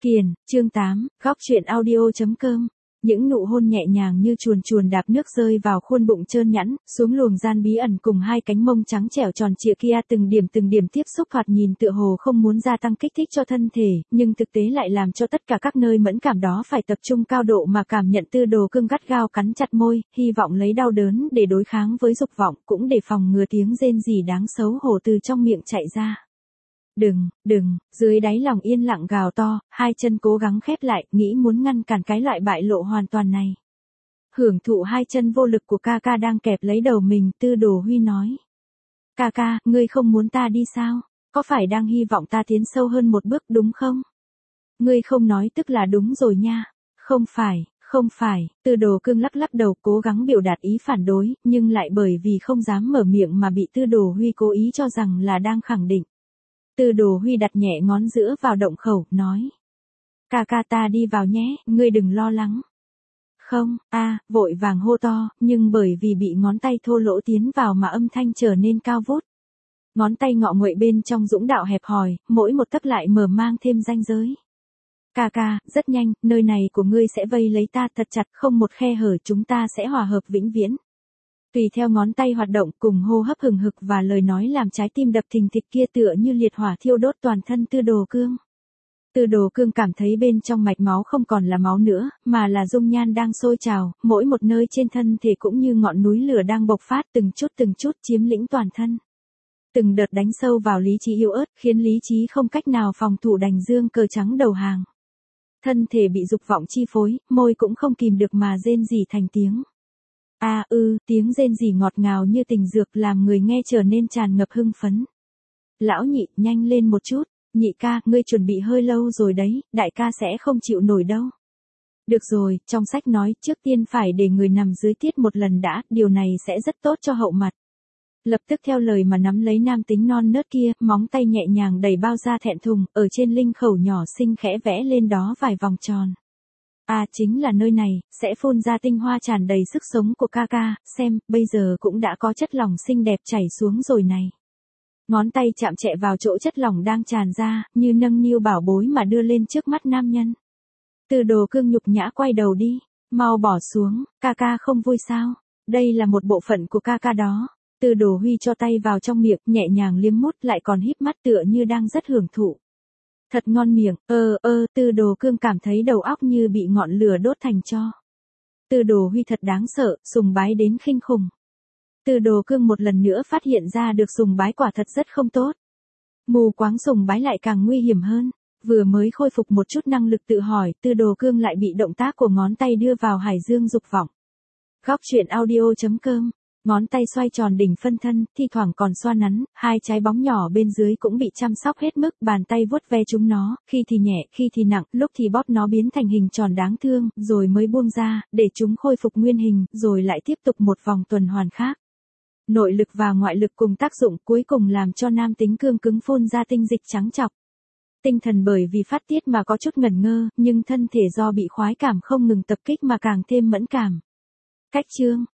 Kiền, chương 8, góc truyện audio.com. Những nụ hôn nhẹ nhàng như chuồn chuồn đạp nước rơi vào khuôn bụng trơn nhẵn, xuống luồng gian bí ẩn cùng hai cánh mông trắng trẻo tròn trịa kia từng điểm tiếp xúc thoạt nhìn tựa hồ không muốn gia tăng kích thích cho thân thể, nhưng thực tế lại làm cho tất cả các nơi mẫn cảm đó phải tập trung cao độ mà cảm nhận. Tư Đồ Cương gắt gao cắn chặt môi, hy vọng lấy đau đớn để đối kháng với dục vọng, cũng để phòng ngừa tiếng rên rỉ đáng xấu hổ từ trong miệng chạy ra. Đừng, dưới đáy lòng yên lặng gào to, hai chân cố gắng khép lại, nghĩ muốn ngăn cản cái loại bại lộ hoàn toàn này. Hưởng thụ hai chân vô lực của ca ca đang kẹp lấy đầu mình, Tư Đồ Huy nói. Ca ca, ngươi không muốn ta đi sao? Có phải đang hy vọng ta tiến sâu hơn một bước đúng không? Ngươi không nói tức là đúng rồi nha. Không phải, Tư Đồ Cương lắc đầu cố gắng biểu đạt ý phản đối, nhưng lại bởi vì không dám mở miệng mà bị Tư Đồ Huy cố ý cho rằng là đang khẳng định. Tư Đồ Huy đặt nhẹ ngón giữa vào động khẩu, nói. Ca ca ta đi vào nhé, ngươi đừng lo lắng. Không, vội vàng hô to, nhưng bởi vì bị ngón tay thô lỗ tiến vào mà âm thanh trở nên cao vút. Ngón tay ngọ nguậy bên trong dũng đạo hẹp hòi, mỗi một tấc lại mở mang thêm ranh giới. Ca ca, rất nhanh, nơi này của ngươi sẽ vây lấy ta thật chặt, không một khe hở, chúng ta sẽ hòa hợp vĩnh viễn. Tùy theo ngón tay hoạt động cùng hô hấp hừng hực và lời nói làm trái tim đập thình thịch kia tựa như liệt hỏa thiêu đốt toàn thân Tư Đồ Cương. Tư Đồ Cương cảm thấy bên trong mạch máu không còn là máu nữa, mà là dung nhan đang sôi trào, mỗi một nơi trên thân thể cũng như ngọn núi lửa đang bộc phát từng chút chiếm lĩnh toàn thân. Từng đợt đánh sâu vào lý trí yếu ớt, khiến lý trí không cách nào phòng thủ đành dương cờ trắng đầu hàng. Thân thể bị dục vọng chi phối, môi cũng không kìm được mà rên rỉ thành tiếng. Tiếng rên rỉ ngọt ngào như tình dược làm người nghe trở nên tràn ngập hưng phấn. Lão nhị, nhanh lên một chút, nhị ca, ngươi chuẩn bị hơi lâu rồi đấy, đại ca sẽ không chịu nổi đâu. Được rồi, trong sách nói trước tiên phải để người nằm dưới tiết một lần đã, điều này sẽ rất tốt cho hậu mặt. Lập tức theo lời mà nắm lấy nam tính non nớt kia, móng tay nhẹ nhàng đẩy bao da thẹn thùng, ở trên linh khẩu nhỏ xinh khẽ vẽ lên đó vài vòng tròn. Chính là nơi này, sẽ phun ra tinh hoa tràn đầy sức sống của ca ca, xem, bây giờ cũng đã có chất lỏng xinh đẹp chảy xuống rồi này. Ngón tay chạm chẹ vào chỗ chất lỏng đang tràn ra, như nâng niu bảo bối mà đưa lên trước mắt nam nhân. Tư Đồ Cương nhục nhã quay đầu đi, mau bỏ xuống, ca ca không vui sao, đây là một bộ phận của ca ca đó. Tư Đồ Huy cho tay vào trong miệng, nhẹ nhàng liếm mút lại còn híp mắt tựa như đang rất hưởng thụ. Thật ngon miệng, Tư Đồ Cương cảm thấy đầu óc như bị ngọn lửa đốt thành tro. Tư Đồ Huy thật đáng sợ, sùng bái đến khinh khủng. Tư Đồ Cương một lần nữa phát hiện ra được sùng bái quả thật rất không tốt. Mù quáng sùng bái lại càng nguy hiểm hơn. Vừa mới khôi phục một chút năng lực tự hỏi, Tư Đồ Cương lại bị động tác của ngón tay đưa vào hải dương dục vọng. Góc truyện audio.com. Ngón tay xoay tròn đỉnh phân thân, thi thoảng còn xoa nắn, hai trái bóng nhỏ bên dưới cũng bị chăm sóc hết mức, bàn tay vuốt ve chúng nó, khi thì nhẹ, khi thì nặng, lúc thì bóp nó biến thành hình tròn đáng thương, rồi mới buông ra, để chúng khôi phục nguyên hình, rồi lại tiếp tục một vòng tuần hoàn khác. Nội lực và ngoại lực cùng tác dụng cuối cùng làm cho nam tính cương cứng phun ra tinh dịch trắng trọc. Tinh thần bởi vì phát tiết mà có chút ngẩn ngơ, nhưng thân thể do bị khoái cảm không ngừng tập kích mà càng thêm mẫn cảm. Cách chương